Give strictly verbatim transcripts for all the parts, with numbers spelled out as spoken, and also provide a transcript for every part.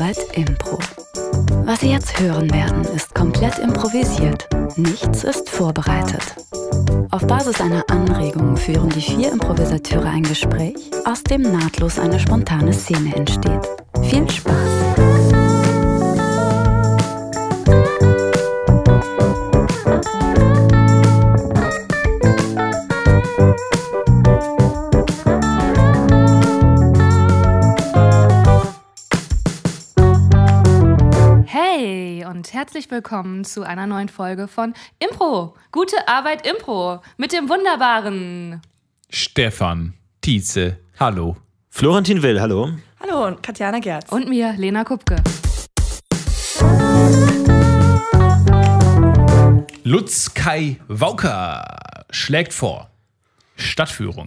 Arbeit Impro. Was Sie jetzt hören werden, ist komplett improvisiert. Nichts ist vorbereitet. Auf Basis einer Anregung führen die vier Improvisateure ein Gespräch, aus dem nahtlos eine spontane Szene entsteht. Viel Spaß! Und herzlich willkommen zu einer neuen Folge von Impro. Gute Arbeit Impro mit dem wunderbaren Stefan Tietze. Hallo. Florentin Will, hallo. Hallo und Katjana Gerz. Und mir, Lena Kupke. Lutz Kai Wauker schlägt vor. Stadtführung.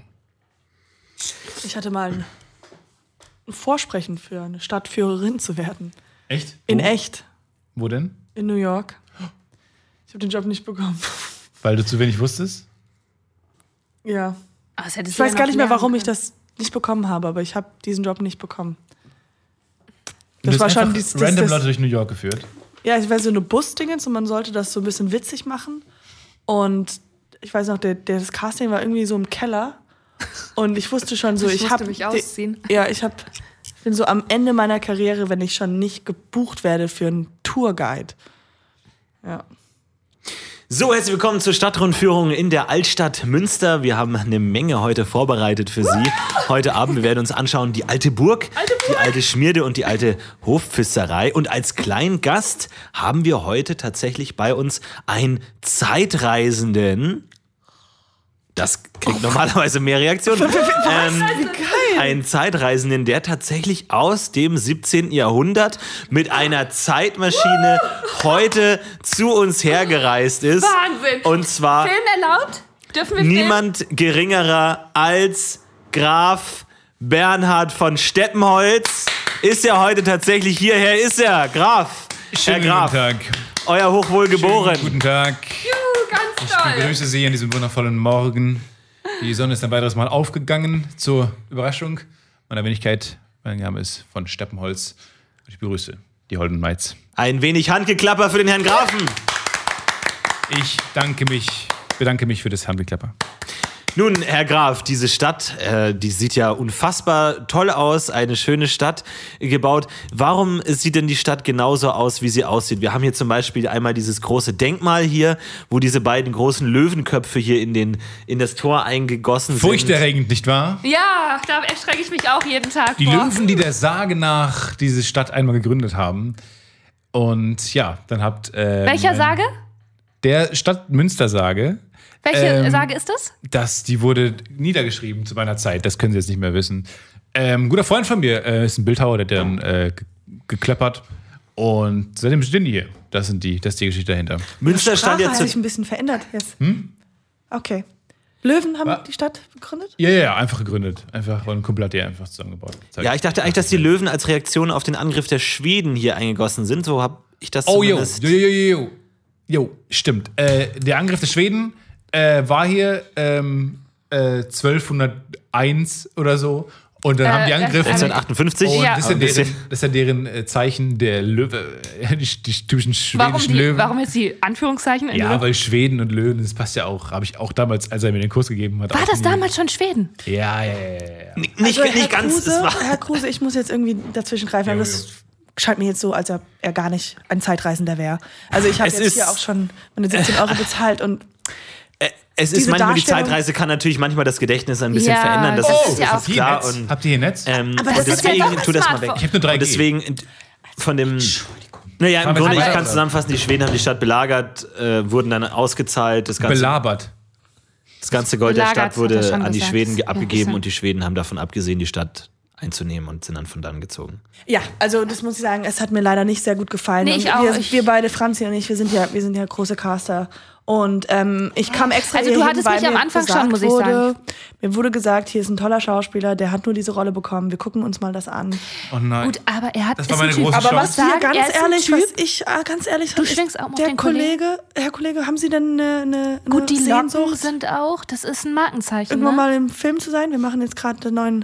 Ich hatte mal ein Vorsprechen für eine Stadtführerin zu werden. Echt? In Wo? echt. Wo denn? In New York. Ich habe den Job nicht bekommen. Weil du zu wenig wusstest? Ja. Aber das hättest Ich du weiß ja gar noch nicht mehr, warum lernen ich das nicht bekommen habe, aber ich habe diesen Job nicht bekommen. Du Das hast war schon einfach dies, dies, random das, Leute durch New York geführt. Ja, ich weiß so eine Busdingens und man sollte das so ein bisschen witzig machen. Und ich weiß noch, der, der, das Casting war irgendwie so im Keller. Und ich wusste schon so, Ich ich, musste habe mich ausziehen. Ja, ich habe ich bin so am Ende meiner Karriere, wenn ich schon nicht gebucht werde für einen Tourguide. Ja. So, herzlich willkommen zur Stadtrundführung in der Altstadt Münster. Wir haben eine Menge heute vorbereitet für Sie. Heute Abend, wir werden uns anschauen, die alte Burg, alte Burg, die alte Schmierde und die alte Hofpfisterei. Und als kleinen Gast haben wir heute tatsächlich bei uns einen Zeitreisenden. Das kriegt oh, normalerweise mehr Reaktionen. ähm, Ein Zeitreisenden, der tatsächlich aus dem siebzehnten Jahrhundert mit einer Zeitmaschine heute zu uns hergereist ist. Wahnsinn! Und zwar Film erlaubt? Dürfen wir niemand filmen? geringerer als Graf Bernhard von Steppenholz ist ja heute tatsächlich hierher. Ist er, Graf. Schönen Herr Graf, guten Tag. Euer Hochwohl geboren. Schönen guten Tag. Juhu, ganz Ich toll. begrüße Sie an diesem wundervollen Morgen. Die Sonne ist ein weiteres Mal aufgegangen zur Überraschung. Meine Wenigkeit, mein Name ist von Steppenholz. Ich begrüße die Holden Maids. Ein wenig Handgeklapper für den Herrn Grafen. Ich danke mich, bedanke mich für das Handgeklapper. Nun, Herr Graf, diese Stadt, äh, die sieht ja unfassbar toll aus, eine schöne Stadt gebaut. Warum sieht denn die Stadt genauso aus, wie sie aussieht? Wir haben hier zum Beispiel einmal dieses große Denkmal hier, wo diese beiden großen Löwenköpfe hier in, den, in das Tor eingegossen sind. Furchterregend, nicht wahr? Ja, da erschrecke ich mich auch jeden Tag Die vor. Löwen, die der Sage nach diese Stadt einmal gegründet haben. Und ja, dann habt... Äh, Welcher Sage? Der Stadt Münster-Sage. Welche Ähm, Sage ist das? Das, die wurde niedergeschrieben zu meiner Zeit, das können Sie jetzt nicht mehr wissen. Ähm, ein guter Freund von mir äh, ist ein Bildhauer, der hat dann äh, ge- geklappert. Und seitdem stehen die hier. Das, sind die, das ist die Geschichte dahinter. Münster stand Sprache ja hat zu... sich ein bisschen verändert jetzt. Hm? Okay. Löwen haben Was? die Stadt gegründet? Ja, ja, ja, einfach gegründet. Einfach, und ein Kumpel hat die einfach zusammengebaut. Zeig. Ja, ich dachte eigentlich, dass die Löwen als Reaktion auf den Angriff der Schweden hier eingegossen sind. So habe ich das Oh, jo, zumindest... jo, jo, jo, jo. Jo, stimmt. Äh, der Angriff der Schweden äh, war hier ähm, äh, zwölfhunderteins oder so. Und dann Äh, haben die angegriffen. neunzehnhundertachtundfünfzig. Und Ja. das, ist ja Ein deren, bisschen. das ist ja deren äh, Zeichen der Löwe, äh, die, die typischen Warum, schwedischen die, Löwen. warum jetzt die Anführungszeichen? in Ja, Löwen? weil Schweden und Löwen, das passt ja auch. Habe ich auch damals, als er mir den Kurs gegeben hat. War auch das nie- damals schon Schweden? Ja, ja, ja, ja. ja. Nicht, Also, nicht Herr ganz. Kruse, Es war, Herr Kruse, ich muss jetzt irgendwie dazwischen greifen. Jo, Das scheint mir jetzt so, als ob er gar nicht ein Zeitreisender wäre. Also ich habe Es jetzt ist- hier auch schon meine siebzehn Euro bezahlt und es ist diese manchmal, die Darstellung- Zeitreise kann natürlich manchmal das Gedächtnis ein bisschen Ja, verändern. Das das ist, ist ja das auch- ist klar. Netz? Und, Habt ihr hier Netz? ähm, Aber und das ist ja deswegen, doch ein tu das mal Smartphone. weg. Ich habe nur drei G. Und deswegen von dem... Naja, im Haben wir Grunde, ich drei- kann zusammenfassen, die Schweden haben die Stadt belagert, äh, wurden dann ausgezahlt. Das ganze, Belabert. das ganze Gold der Belagert, Stadt hat er wurde schon an die gesagt. Schweden ge- Ja, abgegeben ist und die Schweden haben davon abgesehen, die Stadt einzunehmen und sind dann von dann gezogen. ja, also das muss ich sagen, es hat mir leider nicht sehr gut gefallen. Nee, und ich auch. Wir, Ich- wir beide, Franzi und ich, wir sind ja, wir sind ja große Caster. Und ähm, ich kam extra Also du hierhin, hattest weil mich am mir Anfang gesagt schon, muss ich wurde, sagen. Mir wurde gesagt, hier ist ein toller Schauspieler, der hat nur diese Rolle bekommen. Wir gucken uns mal das an. Oh nein. Gut, aber er hat Das war ist ein meine Typ. große Aber Chance. was wir Sagen, ganz er ist ein ehrlich, Typ. was ich äh, ganz ehrlich, Du ich- schwingst auch mal auf der den Kollegen. Kollege, Herr Kollege, haben Sie denn eine, eine, Gut, die eine Locken Sehnsucht, sind auch, das ist ein Markenzeichen. irgendwann Ne? mal im Film zu sein? Wir machen jetzt gerade einen neuen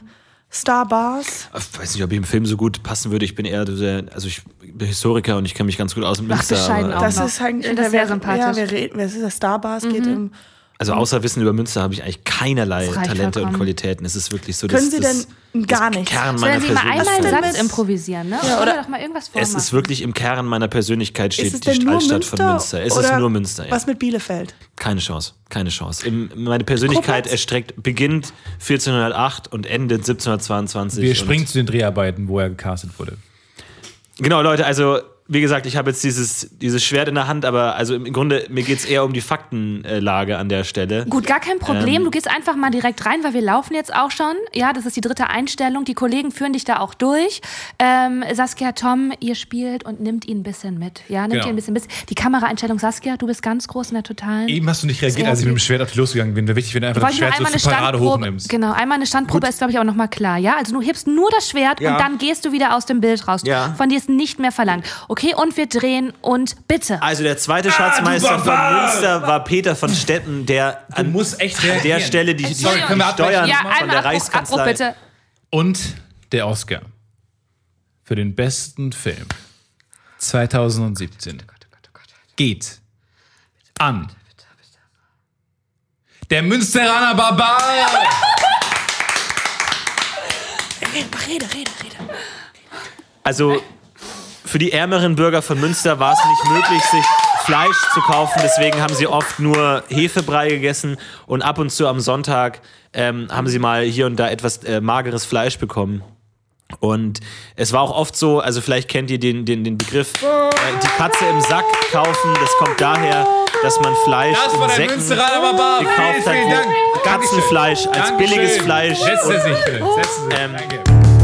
Starbars. Ich weiß nicht, ob ich im Film so gut passen würde. Ich bin eher sehr, also ich bin Historiker und ich kenne mich ganz gut aus mit Münster. bescheiden aber, auch. Das noch. ist eigentlich Ich finde das sehr wer- sympathisch. Ja, wir reden, was ist das? Starbars geht im. also außer Wissen über Münster habe ich eigentlich keinerlei Das reicht Talente und vollkommen. Qualitäten. Es ist wirklich so, Können das, Sie das, denn gar das nichts? Kern Sollen meiner Sie mal einmal einen Persönlichkeit. Satz mit- improvisieren, ne? Ja, oder oder- doch mal irgendwas vormachen. Es ist wirklich im Kern meiner Persönlichkeit steht Ist es die denn nur Altstadt Münster? von Münster. Es oder ist nur Münster, ja. Was mit Bielefeld? Keine Chance, keine Chance. Im, meine Persönlichkeit Koblenz? erstreckt, beginnt vierzehnhundertacht und endet siebzehnhundertzweiundzwanzig. Wir und springen zu den Dreharbeiten, wo er gecastet wurde. Genau, Leute, also wie gesagt, ich habe jetzt dieses, dieses Schwert in der Hand, aber also im Grunde, mir geht es eher um die Faktenlage an der Stelle. Gut, gar kein Problem. Ähm. Du gehst einfach mal direkt rein, weil wir laufen jetzt auch schon. Ja, das ist die dritte Einstellung. Die Kollegen führen dich da auch durch. Ähm, Saskia, Tom, ihr spielt und nimmt ihn ein bisschen mit. Ja, nimmt Genau. ihn ein bisschen mit. Die Kameraeinstellung, Saskia, du bist ganz groß in der Totalen. Eben hast du nicht reagiert, als ich mit dem Schwert auf dich losgegangen bin. Wäre wichtig, wenn du einfach das Wollte ich noch Schwert so einmal eine zur Parade Standprobe, hochnimmst. genau, einmal eine Standprobe ist, glaube ich, auch nochmal klar, ja? Also du hebst nur das Schwert Ja. und dann gehst du wieder aus dem Bild raus. Ja. Von dir ist nicht mehr verlangt. Okay, und wir drehen und bitte. Also der zweite Schatzmeister du von Barbar! Münster war Peter von Stetten, der an musst echt an der reagieren. Stelle die, die, Sorry, können wir die abbrechen? Steuern Ja, von einmal der Abbruch, Abbruch Reichskanzlei. bitte. Und der Oscar für den besten Film zweitausendsiebzehn geht an der Münsteraner Barbar. Rede, rede, rede. Also für die ärmeren Bürger von Münster war es nicht möglich, sich Fleisch zu kaufen. Deswegen haben sie oft nur Hefebrei gegessen und ab und zu am Sonntag ähm, haben sie mal hier und da etwas äh, mageres Fleisch bekommen. Und es war auch oft so, also vielleicht kennt ihr den, den, den Begriff, äh, die Katze im Sack kaufen. Das kommt daher, dass man Fleisch Das in war der Säcken Münsteraner Barbar. gekauft hat, Vielen Dank. wo Katzenfleisch als Dankeschön. billiges Fleisch. Setzen Sie sich bitte. Setzen Sie sich. Ähm, Danke.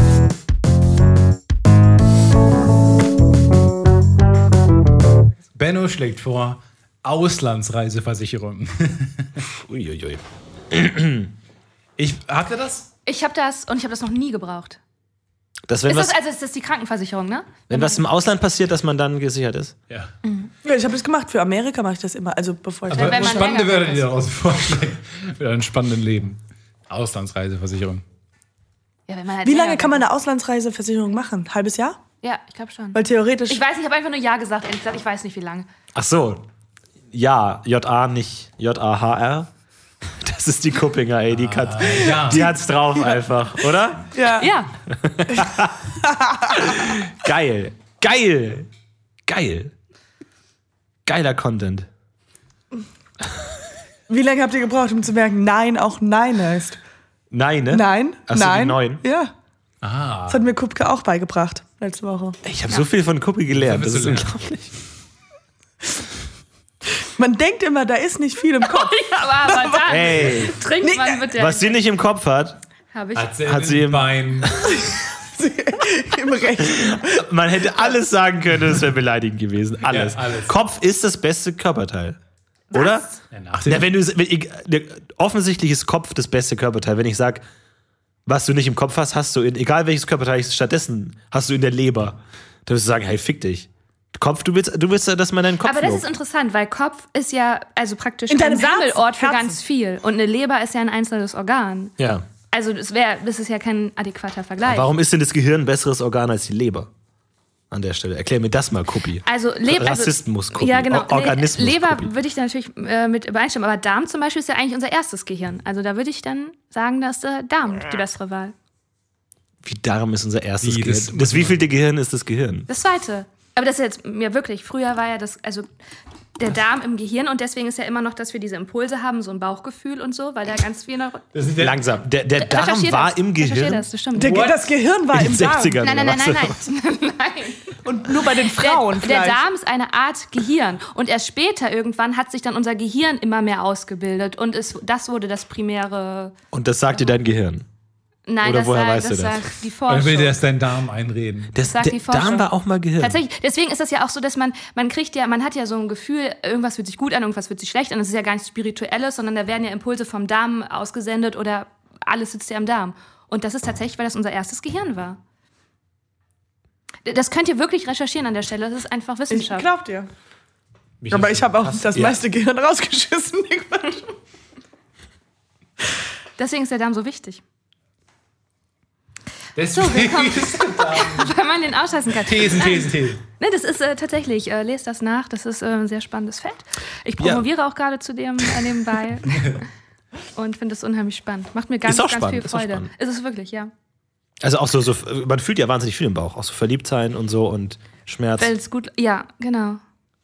Benno schlägt vor Auslandsreiseversicherung. Uiuiui. Ich, habt ihr das? Ich habe das und ich habe das noch nie gebraucht. Das, wenn Ist was, das, also ist das die Krankenversicherung, ne? wenn was im Ausland passiert, dass man dann gesichert ist. Ja. Ja, ich habe das gemacht. Für Amerika mache ich das immer. Also bevor ich. Aber wenn man spannende länger Wörter, weg die ist. daraus vorschlagen. Für einen spannenden Leben. Auslandsreiseversicherung. Ja, wenn man halt Wie länger lange kann man weg eine Auslandsreiseversicherung machen? Halbes Jahr? ist. Ja, ich glaube schon. Weil theoretisch. Ich weiß nicht, ich habe einfach nur Ja gesagt, ehrlich gesagt. Ich weiß nicht, wie lange. Ach so. Ja, J A, nicht J A H R. Das ist die Kuppinger, ey. Die, hat, ja. die hat's drauf einfach, oder? ja. Ja, Geil. Geil. Geil. Geiler Content. Wie lange habt ihr gebraucht, um zu merken, nein auch nein heißt? Nein, ne? Nein, Ach so, die nein. neun. Ja. Ah. Das hat mir Kupke auch beigebracht letzte Woche. Ich habe so viel von Kuppi gelernt. Das Das ist bist du unglaublich. Man denkt immer, da ist nicht viel im Kopf. aber, aber dann Ey, trinkt man mit der. was sie nicht im Kopf hat, Habe ich. Hat sie, Hat sie im- im Bein. Im Recht. man hätte alles sagen können, es wäre beleidigend gewesen. Alles. Ja, alles. Kopf ist das beste Körperteil. Oder? Ja, nach dem Na, wenn du, wenn ich, ne, offensichtlich ist Kopf das beste Körperteil. Wenn ich sage, was du nicht im Kopf hast, hast du in, egal welches Körperteil ist, stattdessen hast du in der Leber. Da wirst du sagen, hey, fick dich. Kopf, du willst, du willst, dass man deinen Kopf Aber das lobt. ist interessant, weil Kopf ist ja also praktisch In ein deinem Sammelort Herzen. für Herzen. ganz viel. Und eine Leber ist ja ein einzelnes Organ. Ja. Also das, wär, das ist ja kein adäquater Vergleich. Warum ist denn das Gehirn ein besseres Organ als die Leber? An der Stelle. Erklär mir das mal, Kuppi. Also Leber, Rassismus, also, Kuppi. ja genau. Or- Organismus, Leber Kuppi. würde ich da natürlich äh, mit übereinstimmen, aber Darm zum Beispiel ist ja eigentlich unser erstes Gehirn. Also da würde ich dann sagen, dass der Darm die bessere Wahl. Wie Darm ist unser erstes Wie, Gehirn. das Das, muss man- wievielte Gehirn ist das Gehirn? Das zweite. Aber das ist jetzt mir wirklich. Früher war ja das, also der Darm im Gehirn und deswegen ist ja immer noch, dass wir diese Impulse haben, so ein Bauchgefühl und so, weil da ganz viel noch. Das ist der, Langsam. Der, der Darm Recherchier war das. im Recherchier Gehirn. Das, das stimmt. Der, das Gehirn war In im den Darm. sechzigern. Nein, nein, nein, oder nein, was? nein. nein. Und nur bei den Frauen Der, der vielleicht. Darm ist eine Art Gehirn. Und erst später irgendwann hat sich dann unser Gehirn immer mehr ausgebildet. Und es, das wurde das primäre. Und das sagt dir dein Gehirn. Nein, Oder das, woher sagt, weißt du das das? sagt die Oder will Forschung. dir das dein Darm einreden? Das, Sagt der die Forschung. Darm war auch mal Gehirn. Tatsächlich. Deswegen ist das ja auch so, dass man, man kriegt ja, man hat ja so ein Gefühl, irgendwas fühlt sich gut an, irgendwas fühlt sich schlecht an. Das ist ja gar nichts Spirituelles, sondern da werden ja Impulse vom Darm ausgesendet oder alles sitzt ja im Darm. Und das ist tatsächlich, weil das unser erstes Gehirn war. Das könnt ihr wirklich recherchieren an der Stelle. Das ist einfach Ich Wissenschaft. glaub dir. Mich Aber ist ich habe auch krass. das Ja. meiste Gehirn rausgeschissen. Deswegen ist der Darm so wichtig. Deswegen So, willkommen. ist er da. Weil man den ausscheißen kann. Thesen, Thesen, Thesen. Ne, das ist äh, tatsächlich, äh, lest das nach, das ist äh, ein sehr spannendes Feld. Ich promoviere ja. auch gerade zu dem äh, nebenbei und finde es unheimlich spannend. Macht mir ganz, Ist auch ganz spannend, viel ist auch Freude. spannend. Ist es wirklich, ja. Also auch so, so, man fühlt ja wahnsinnig viel im Bauch. Auch so verliebt sein und so und Schmerz. Weil es gut, ja, genau.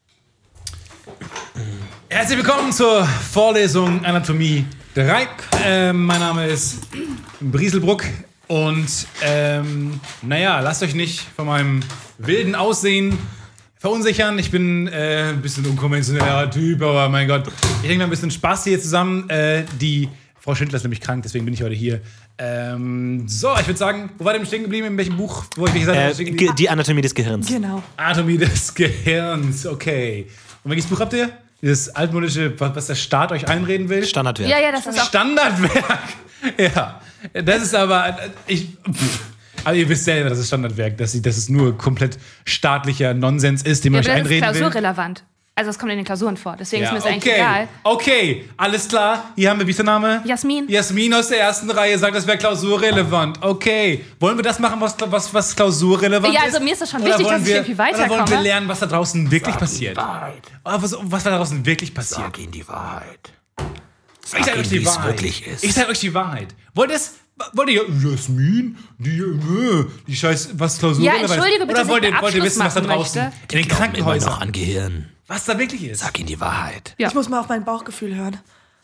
Herzlich willkommen zur Vorlesung Anatomie drei. Ähm, mein Name ist Brieselbruck und ähm, naja, lasst euch nicht von meinem wilden Aussehen verunsichern. Ich bin äh, ein bisschen unkonventioneller Typ, aber mein Gott, ich denke mal ein bisschen Spaß hier zusammen. Äh, die Frau Schindler ist nämlich krank, deswegen bin ich heute hier. Ähm, so, ich würde sagen, wo war denn stehen geblieben? In welchem Buch? Wo ich gesagt Äh, stehen ge- geblieben? die Anatomie des Gehirns. Genau. Anatomie des Gehirns, okay. Und welches Buch habt ihr? Dieses altmodische, was was der Staat euch einreden will? Standardwert. Ja, ja, das ist auch. Standardwerk. Ja, das ist aber, ich, pff, aber ihr wisst selber, das ist Standardwerk, dass, sie, dass es nur komplett staatlicher Nonsens ist, den man Ja, euch aber das ist einreden will. klausurrelevant. Also es kommt in den Klausuren vor, deswegen Ja, ist mir das eigentlich okay, egal. okay, alles klar. Hier haben wir, wie ist der Name? Jasmin. Jasmin aus der ersten Reihe sagt, das wäre klausurrelevant. Okay, wollen wir das machen, was, was, was klausurrelevant Ja, ist? also mir ist das schon Oder wichtig, wollen dass ich wir, irgendwie Oder wollen wir weiterkomme. lernen, was da draußen wirklich passiert? Wahrheit. Oh, was, was da draußen wirklich passiert? Sag ihnen die Wahrheit. Ich sag Sag euch ihnen, die wie es Wahrheit. wirklich ist. Ich sag euch die Wahrheit. Wollt ihr es? Wollt ihr Jasmin? Die, äh, die Scheiß, was Klausur Ja, entschuldige bitte, Oder wollt dass ihr, ich wollt ihr wissen, was da Abschluss draußen machen in den Glauben immer noch Krankenhäusern, an Gehirn. was da wirklich ist? Sag ihnen die Wahrheit. Ja. Ich muss mal auf mein Bauchgefühl hören.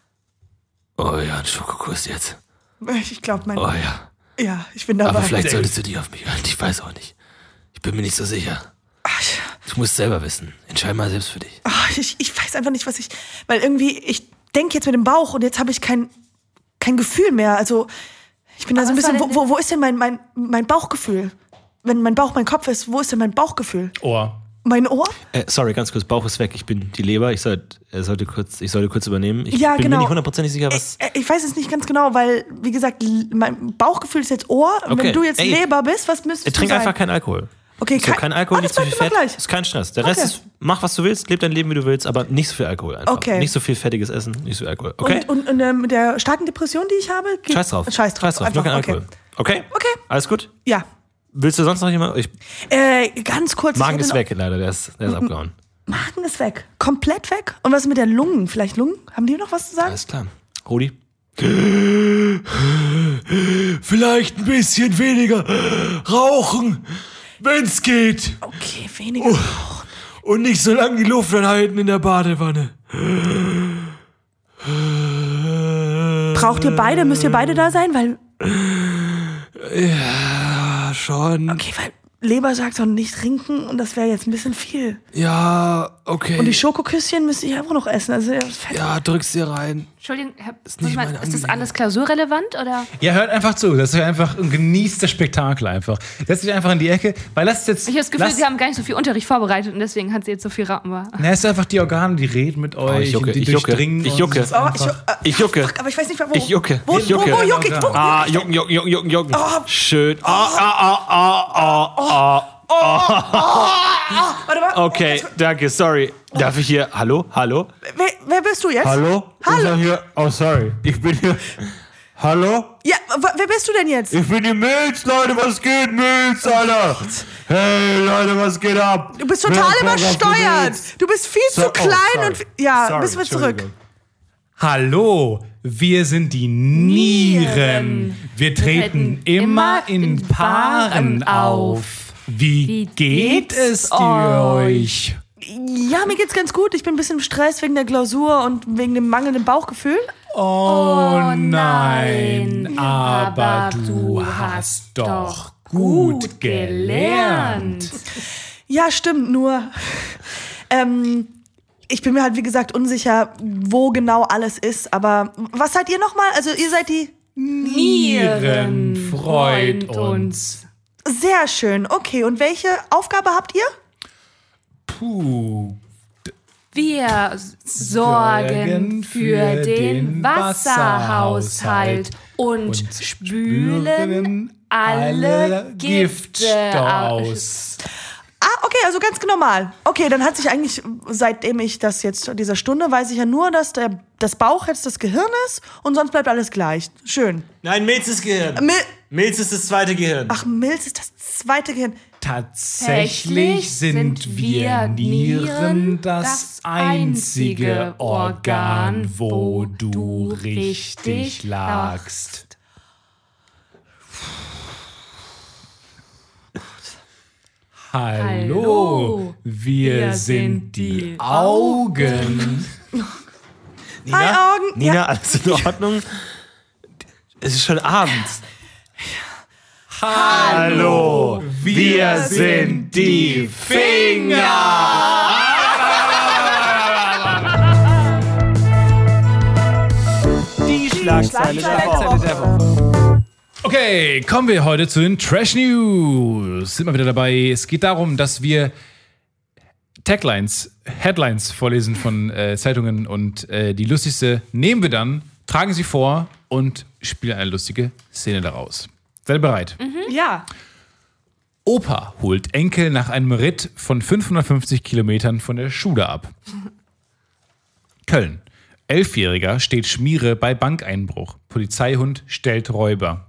Oh ja, ein Schokokuss jetzt. Ich glaube, mein. Oh ja. Ja, ich bin dabei. Aber vielleicht solltest du dich auf mich hören. Ich weiß auch nicht. Ich bin mir nicht so sicher. Ach, Du musst selber wissen. Entscheid mal selbst für dich. ach, ich, ich weiß einfach nicht, was ich. Weil irgendwie, ich denke jetzt mit dem Bauch und jetzt habe ich kein, kein Gefühl mehr. Also, ich bin da so ein was war bisschen. denn Wo, wo, wo ist denn mein, mein, mein Bauchgefühl? Wenn mein Bauch mein Kopf ist, wo ist denn mein Bauchgefühl? Ohr. Mein Ohr? Äh, sorry, ganz kurz, Bauch ist weg. Ich bin die Leber. Ich, soll, er sollte kurz, ich sollte kurz übernehmen. Ich Ja, bin genau. mir nicht hundertprozentig sicher, was. Ich, ich weiß es nicht ganz genau, weil, wie gesagt, l- mein Bauchgefühl ist jetzt Ohr. Und Okay. wenn du jetzt Ey. Leber bist, was müsstest Trink du sein? einfach keinen Alkohol. Okay, So, kein Alkohol, ah, nicht das zu viel bleibt Fett. immer gleich. Ist kein Stress. Der Rest Okay. ist, mach was du willst, leb dein Leben, wie du willst, aber nicht so viel Alkohol einfach. Okay. Nicht so viel fettiges Essen, nicht so viel Alkohol. Okay? Und, und, und ähm, mit der starken Depression, die ich habe? geht- Scheiß drauf. Scheiß drauf. Scheiß drauf. Nur Einfach, kein Alkohol. Okay? Okay. Alles gut? Ja. Willst du sonst noch jemand? Ich, Äh, ganz kurz. ich Magen hätte ist noch- weg, leider. Der ist, der ist abgehauen. Magen ist weg. Komplett weg. Und was mit der Lungen? Vielleicht Lungen? Haben die noch was zu sagen? Alles klar. Rudi? Vielleicht ein bisschen weniger rauchen, wenn's geht. Okay, weniger. Oh. Und nicht so lange die Luft anhalten in der Badewanne. Braucht ihr beide? Müsst ihr beide da sein? Weil, Ja, schon. okay, weil Leber sagt doch nicht trinken und das wäre jetzt ein bisschen viel. Ja, okay. Und die Schokoküsschen müsste ich einfach noch essen. Also, ja, fett. ja, drück's dir rein. Entschuldigung, Herr, Ist nicht mal, meine ist das Angelegenheit. alles klausurrelevant oder? Ja, hört einfach zu. Das ist einfach und genießt das Spektakel einfach. Setzt euch einfach in die Ecke, weil lasst jetzt. Ich habe das Gefühl, lasst, Sie haben gar nicht so viel Unterricht vorbereitet und deswegen hat sie jetzt so viel Rappen war. Na, es ist einfach die Organe, die reden mit euch, Oh, ich jucke, und die ich jucke, durchdringen. ich und jucke. es ist Oh, einfach- ich, äh, Ich jucke. fuck, aber ich weiß nicht mehr, wo. Ich jucke. Wo, Ich jucke. wo, wo jucke ich? Wo? Ah, jucken, jucken, jucken, jucken, jucken. Oh. Schön. Ah, ah, ah, ah, ah, ah. Warte mal. Okay, danke, sorry. Darf ich hier. Hallo? Hallo? Wer, wer bist du jetzt? Hallo? Hallo. Ist er hier? Oh, sorry. Ich bin hier. Hallo? Ja, w- wer bist du denn jetzt? Ich bin die Milz, Leute. Was geht, Milz, Alter? Hey, Leute, was geht ab? Du bist total Wer kommt auf die übersteuert. Milz? Du bist viel So- zu oh, klein sorry. und. Ja, Sorry, müssen wir zurück. Entschuldigung. Hallo, wir sind die Nieren. Wir treten immer in Paaren auf. Wie Wie geht geht's es dir euch? Ja, mir geht's ganz gut. Ich bin ein bisschen im Stress wegen der Klausur und wegen dem mangelnden Bauchgefühl. Oh nein, nein, aber aber du du hast hast doch doch gut gut gelernt. gelernt. Ja, stimmt, nur. Ähm, ich bin mir halt, wie gesagt, unsicher, wo genau alles ist. Aber was seid ihr nochmal? Also, ihr seid die. Nieren freut uns. Sehr schön. Okay, und welche Aufgabe habt ihr? Puh. Wir sorgen für den Wasserhaushalt und spülen alle Gifte aus. Ah, okay, also ganz normal. Okay, dann hat sich eigentlich, seitdem ich das jetzt, dieser Stunde, weiß ich ja nur, dass der, das Bauch jetzt das Gehirn ist und sonst bleibt alles gleich. Schön. Nein, Milz ist Gehirn. Mil- Milz ist das zweite Gehirn. Ach, Milz ist das zweite Gehirn. Tatsächlich sind wir Nieren das einzige Organ, wo du richtig lagst. Hallo, wir sind die Augen. Nina, Hi, Augen. Nina, Ja. alles in Ordnung? Es ist schon abends. Hallo, wir sind die Finger. Die Schlagzeile der Woche. Okay, kommen wir heute zu den Trash News. Sind wir wieder dabei. Es geht darum, dass wir Taglines, Headlines vorlesen von äh, Zeitungen und äh, die lustigste nehmen wir dann, tragen sie vor und spielen eine lustige Szene daraus. Seid ihr bereit? Ja. Opa holt Enkel nach einem Ritt von fünfhundertfünfzig Kilometern von der Schule ab. Köln. Elfjähriger steht Schmiere bei Bankeinbruch. Polizeihund stellt Räuber.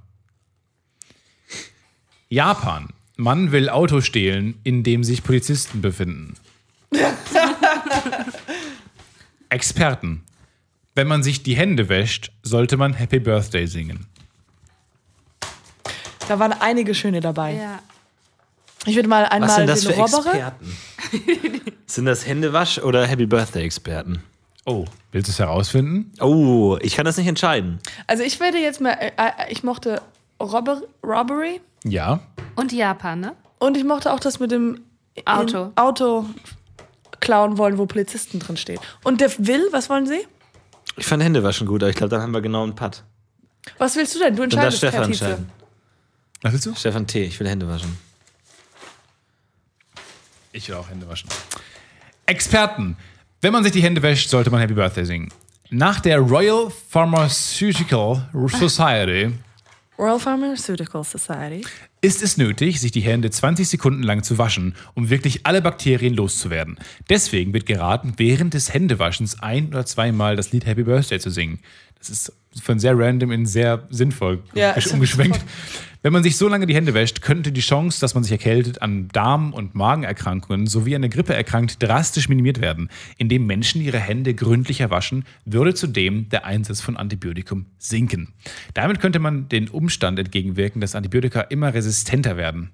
Japan. Mann will Auto stehlen, in dem sich Polizisten befinden. Experten. Wenn man sich die Hände wäscht, sollte man Happy Birthday singen. Da waren einige schöne dabei. Ja. Ich würde mal einmal Was sind das den für Robbere. Experten? Sind das Händewasch- oder Happy Birthday-Experten? Oh, willst du es herausfinden? Oh, ich kann das nicht entscheiden. Also ich werde jetzt mal, äh, äh, ich mochte Robber, Robbery Ja. Und Japan, ne? und ich mochte auch das mit dem Auto. in- Auto klauen wollen, wo Polizisten drin stehen. Und der Will, was wollen Sie? Ich fand Händewaschen gut, aber ich glaube, dann haben wir genau einen Putt. Was willst du denn? Du Dann darf entscheidest, Stefan Herr Tietze. entscheiden. Was willst du? Stefan T., ich will Hände waschen. Ich will auch Hände waschen. Experten. Wenn man sich die Hände wäscht, sollte man Happy Birthday singen. Nach der Royal Pharmaceutical Society Royal Pharmaceutical Society. ist es nötig, sich die Hände zwanzig Sekunden lang zu waschen, um wirklich alle Bakterien loszuwerden. Deswegen wird geraten, während des Händewaschens ein- oder zweimal das Lied Happy Birthday zu singen. Das ist von sehr random in sehr sinnvoll Ja, ist umgeschwenkt. Wenn man sich so lange die Hände wäscht, könnte die Chance, dass man sich erkältet, an Darm- und Magenerkrankungen sowie an der Grippe erkrankt, drastisch minimiert werden. Indem Menschen ihre Hände gründlicher waschen, würde zudem der Einsatz von Antibiotikum sinken. Damit könnte man den Umstand entgegenwirken, dass Antibiotika immer resistenter werden.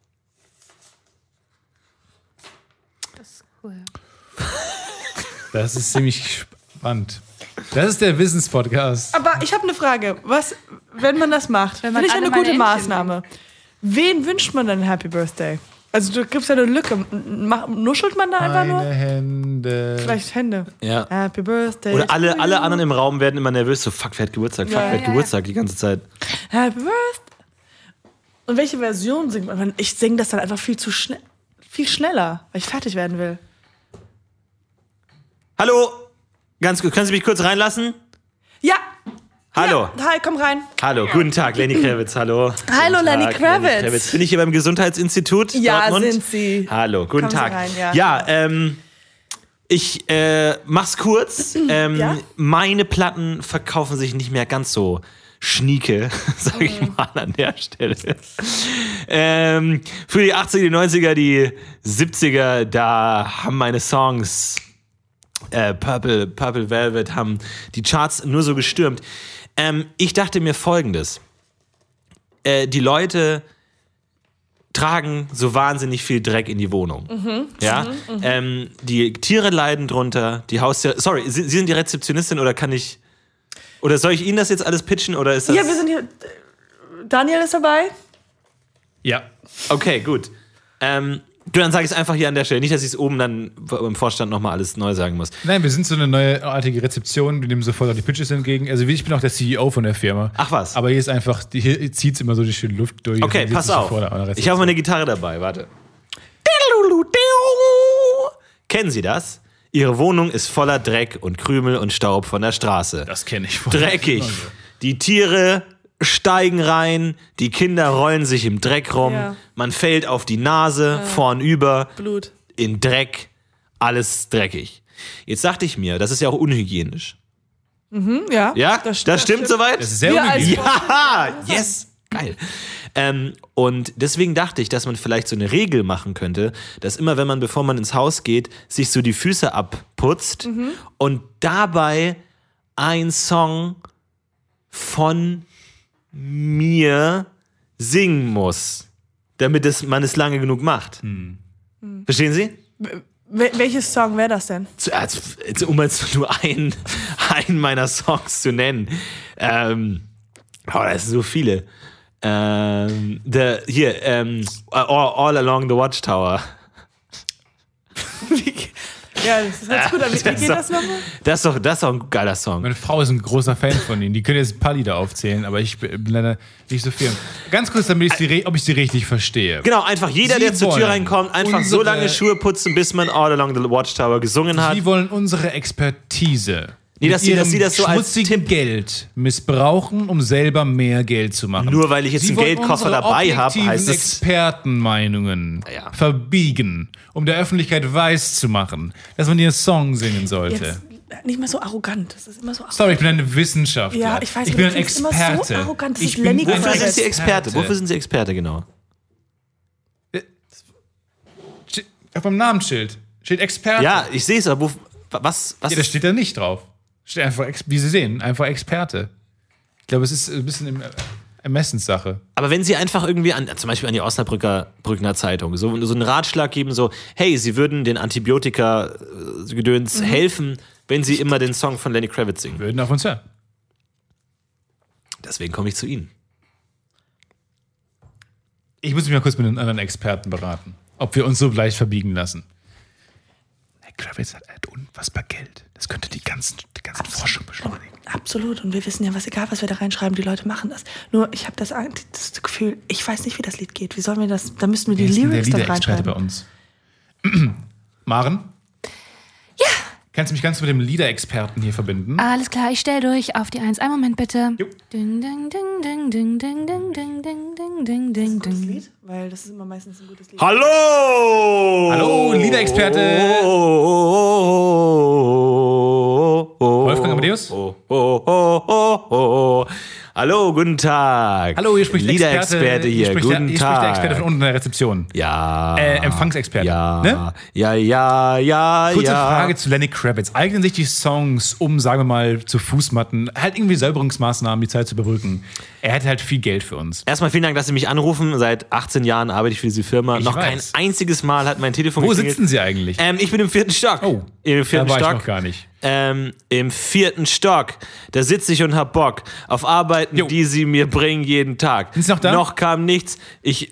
Das ist cool. Das ist ziemlich spannend. Das ist der Wissenspodcast. Aber ich habe eine Frage. Was, wenn man das macht, Wenn man finde ich alle eine gute meine Entchen Maßnahme. Wen wünscht man denn Happy Birthday? Also du gibst ja eine Lücke. Mach, nuschelt man da einfach Meine nur? Hände. Vielleicht Hände. Ja. Happy Birthday. Oder alle, to alle you. anderen im Raum werden immer nervös, so fuck, wer hat Geburtstag, fuck, Ja, wer hat ja, ja. Geburtstag die ganze Zeit. Happy Birthday. Und welche Version singt man? Ich singe das dann einfach viel zu schnell, viel schneller, weil ich fertig werden will. Hallo, ganz gut, können Sie mich kurz reinlassen? Ja. Hallo. Ja. Hi, komm rein. Hallo, guten Tag, Lenny Kravitz, hallo. Hallo, Guten Lenny Tag, Kravitz. Bin ich hier beim Gesundheitsinstitut Ja, Dortmund? sind Sie. Hallo, guten Kommen Sie Tag. rein, ja. ja, ähm, ich äh, mach's kurz. Ähm, Ja? Meine Platten verkaufen sich nicht mehr ganz so schnieke, sag ich Mhm. mal an der Stelle. ähm, für die achtziger, die neunziger, die siebziger, da haben meine Songs äh, Purple, Purple Velvet haben die Charts nur so gestürmt. Ähm, ich dachte mir Folgendes. Äh, die Leute tragen so wahnsinnig viel Dreck in die Wohnung. Ja? Ähm, die Tiere leiden drunter, die Haustiere. Sorry, Sie, Sie sind die Rezeptionistin oder kann ich. Oder soll ich Ihnen das jetzt alles pitchen oder ist das. Ja, wir sind hier. Daniel ist dabei. Ja. Okay, gut. Ähm, du, dann sage ich es einfach hier an der Stelle. Nicht, dass ich es oben dann im Vorstand nochmal alles neu sagen muss. Nein, wir sind so eine neuartige Rezeption. Wir nehmen sofort auch die Pitches entgegen. Also ich bin auch der C E O von der Firma. Ach was. Aber hier ist einfach, hier zieht es immer so die schöne Luft durch. Okay, Dann pass sitzt du auf. vor der Rezeption. Ich habe meine Gitarre dabei, warte. Kennen Sie das? Ihre Wohnung ist voller Dreck und Krümel und Staub von der Straße. Das kenne ich voll. Dreckig. Die Tiere steigen rein, die Kinder rollen sich im Dreck rum, Ja. man fällt auf die Nase, vornüber, Blut. in Dreck, alles dreckig. Jetzt dachte ich mir, das ist ja auch unhygienisch. Ja, Ja, das, st- stimmt soweit? Das ist sehr Wir als- unhygienisch. Ja, yes, geil. Ähm, und deswegen dachte ich, dass man vielleicht so eine Regel machen könnte, dass immer, wenn man, bevor man ins Haus geht, sich so die Füße abputzt und dabei ein Song von mir singen muss, damit es, man es lange genug macht. Verstehen Sie? Wel- welches Song wäre das denn? Zu- also, um jetzt nur einen, einen meiner Songs zu nennen. Ähm, oh, das sind so viele. Ähm, the, hier, ähm, all, all Along the Watchtower. Ja, das ist halt gut. Aber wie, wie geht das nochmal? Das ist doch, das ist doch ein geiler Song. Meine Frau ist ein großer Fan von ihnen. Die können jetzt ein paar Lieder aufzählen, aber ich bin leider nicht so viel. Ganz kurz, damit ich sie, re- ob ich sie richtig verstehe. Genau, einfach jeder, Sie der zur Tür wollen reinkommt, einfach so unsere- lange Schuhe putzen, bis man All Along the Watchtower gesungen hat. Sie wollen unsere Expertise Nee, mit dass sie- dass ihrem sie das so als schmutzigen Geld missbrauchen, um selber mehr Geld zu machen. Nur weil ich jetzt Sie einen wollen Geldkoffer unsere dabei habe, objektiven heißt es. Expertenmeinungen Ja. verbiegen, um der Öffentlichkeit weiß zu machen, dass man ihren Song singen sollte. Jetzt nicht mehr so arrogant. Das ist immer so arrogant. Sorry, ich bin ein Wissenschaftler. Ja, ich weiß, ich aber bin du ein klingst immer so Experte. arrogant. Das ich ist bin Lenny ein Wofür Kravitz. sind Sie Experte? Experte. Wofür sind Sie Experte, genau? Auf meinem Namensschild steht Experte. Ja, ich sehe es, aber wo, was, was Ja, das steht da nicht drauf. Steht einfach, Ex- wie Sie sehen, einfach Experte. Ich glaube, es ist ein bisschen im Ermessenssache. Aber wenn Sie einfach irgendwie an, zum Beispiel an die Osnabrücker Brückner Zeitung, so, so einen Ratschlag geben, so, hey, Sie würden den Antibiotika-Gedöns helfen, wenn Sie immer den Song von Lenny Kravitz singen. Würden auf uns hören. Deswegen komme ich zu Ihnen. Ich muss mich mal kurz mit den anderen Experten beraten, ob wir uns so leicht verbiegen lassen. Herr Kravitz hat, hat unfassbar Geld. Das könnte die ganzen, die ganzen Forschung beschleunigen. Absolut. Und wir wissen ja, was egal, was wir da reinschreiben, die Leute machen das. Nur, ich habe das, das Gefühl, ich weiß nicht, wie das Lied geht. Wie sollen wir das? Da müssten wir die Wer ist denn der Lyrics da Liederexperte bei reinschreiben. uns? Maren? Ja. Kannst du mich ganz mit dem Liederexperten hier verbinden? Alles klar, ich stell durch auf die Eins. Einen Moment bitte. Jo. Ding, ding, ding, ding, ding, ding, ding, ding, ding, ding, ding, ding, Gutes ding. Lied? Weil das ist immer meistens ein gutes Lied. Hallo! Hallo, Liederexperte. Wolfgang Amadeus? Oh, oh, oh, oh, oh. Hallo, guten Tag. Hallo, hier spricht der Liederexperte Experte, hier. spricht Guten der, hier Tag. spricht der Experte von unten in der Rezeption. Ja. Äh, Empfangsexperte. Ja. Ne? Ja, ja, ja, Kurze ja. Frage zu Lenny Kravitz. Eignen sich die Songs, um, sagen wir mal, zu Fußmatten, halt irgendwie Säuberungsmaßnahmen, die Zeit zu überbrücken? Er hat halt viel Geld für uns. Erstmal vielen Dank, dass Sie mich anrufen. Seit achtzehn Jahren arbeite ich für diese Firma. Ich Noch weiß. kein einziges Mal hat mein Telefon Wo geklingelt. sitzen Sie eigentlich? Ähm, ich bin im vierten Stock. Oh, Im vierten da war Stock. ich noch gar nicht. Ähm, Im vierten Stock. Da sitze ich und hab Bock auf Arbeiten, Jo. die Sie mir bringen jeden Tag. Sind Sie noch da? Noch kam nichts. Ich.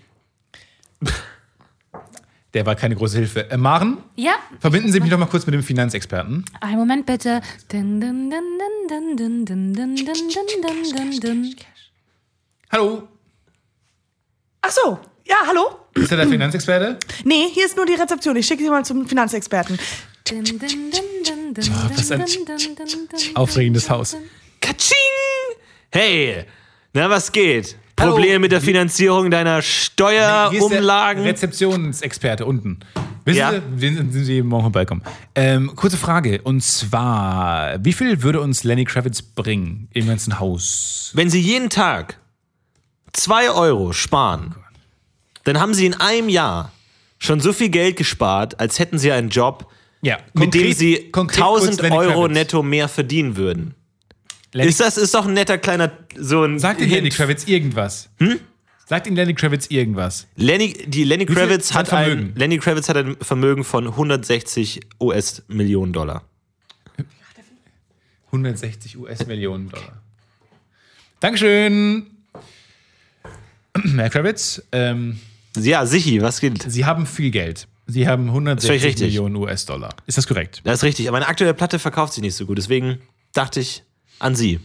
Der war keine große Hilfe. Äh, Maren, Ja, verbinden Sie mich doch mal kurz mit dem Finanzexperten. einen Moment bitte. Dun, dun, dun, dun, dun, dun, dun, dun, dun, dun, dun, dun. Hallo, Ach so. Ja, hallo? ist er der Finanzexperte? Nee, hier ist nur die Rezeption. Ich schicke Sie mal zum Finanzexperten. Dun, dun, dun, dun, dun, Oh, was ein dun, dun, dun, dun, aufregendes Haus. Katsching! Hey! Na, was geht? Hallo. Probleme mit der Finanzierung deiner Hier ist der Steuerumlagen? Rezeptionsexperte unten. Wissen Ja. Sie, sind sind Sie morgen vorbeikommen? Ähm, kurze Frage. Und zwar, wie viel würde uns Lenny Kravitz bringen im ganzen Haus? Wenn Sie jeden Tag zwei Euro sparen, dann haben Sie in einem Jahr schon so viel Geld gespart, als hätten Sie einen Job, Ja, mit dem konkret- Sie konkret kurz tausend Lenny Euro Kravitz. netto mehr verdienen würden. Lenny, Ist das ist doch ein netter kleiner so ein sagt Ihnen Hint. Lenny Kravitz irgendwas? Hm? Sagt Ihnen Lenny Kravitz irgendwas? Lenny, die Lenny viel Kravitz sein hat ein Vermögen? Lenny Kravitz hat ein Vermögen von hundertsechzig US-Millionen Dollar. hundertsechzig US-Millionen Dollar. Dankeschön. Herr Kravitz, ähm, Ja, Sichi, was geht? Sie haben viel Geld. Sie haben völlig hundertsechzig richtig. Millionen US-Dollar. Ist das korrekt? Das ist richtig, aber meine aktuelle Platte verkauft sich nicht so gut, deswegen dachte ich an Sie.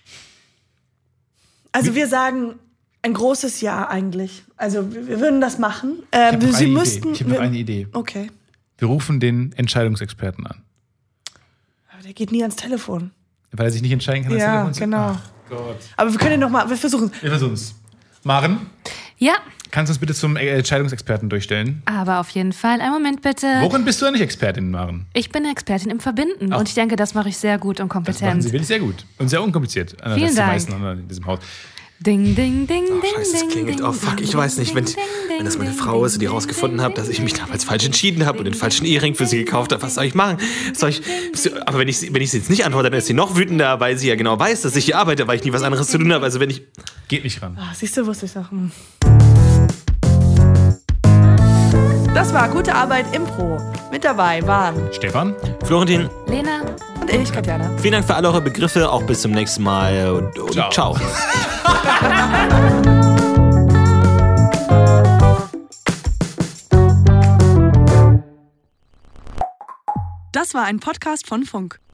Also wir sagen ein großes Ja eigentlich. Also wir, wir würden das machen. Ähm, Ich habe noch, Sie eine müssten. Idee. Ich hab noch wir- eine Idee. Okay. Wir rufen den Entscheidungsexperten an. Aber der geht nie ans Telefon. Weil er sich nicht entscheiden kann. ans Ja, Telefon zu- genau. Ach Gott. Aber wir können ja noch mal, wir versuchen. Wir versuchen es. Maren, Ja, kannst du uns bitte zum Entscheidungsexperten durchstellen? aber auf jeden Fall. Einen Moment bitte. Worin bist du eigentlich Expertin, Maren? Ich bin eine Expertin im Verbinden Ach. und ich denke, das mache ich sehr gut und Das machen kompetent. Sie wirklich sehr gut. Und sehr unkompliziert. Anders Vielen als die Dank. meisten anderen in diesem Haus. Ding, ding, ding, Oh, ding, scheiße, es ding, klingelt. ding, Oh, fuck, ich ding, weiß nicht, wenn, ding, wenn das meine ding, Frau ist und die ding, rausgefunden ding, hat, dass ich ding, mich damals falsch entschieden habe und den falschen Ehering für sie gekauft habe. Was soll ich machen? Was soll ich, aber wenn ich, wenn ich sie jetzt nicht antworte, dann ist sie noch wütender, weil sie ja genau weiß, dass ich hier arbeite, weil ich nie was anderes zu tun habe. Also wenn ich... Geht nicht ran. Ah, siehst du, wusste ich doch. Hm. Das war Gute Arbeit Impro. Mit dabei waren Stefan? Florentin, Lena. und ich, Katjana. vielen Dank für alle eure Begriffe. Auch bis zum nächsten Mal. Und, und Ciao. ciao. Das war ein Podcast von Funk.